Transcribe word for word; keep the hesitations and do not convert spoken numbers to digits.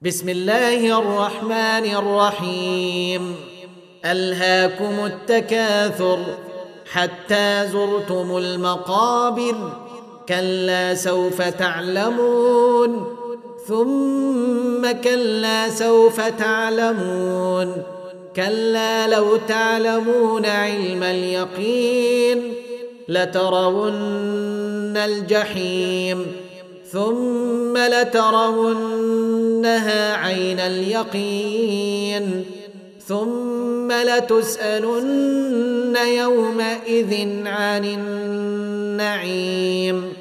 بسم الله الرحمن الرحيم. ألهاكم التكاثر حتى زرتم المقابر، كلا سوف تعلمون ثم كلا سوف تعلمون، كلا لو تعلمون علم اليقين لترون الجحيم ثم لترونها عين اليقين ثم لتسألن يومئذ عن النعيم.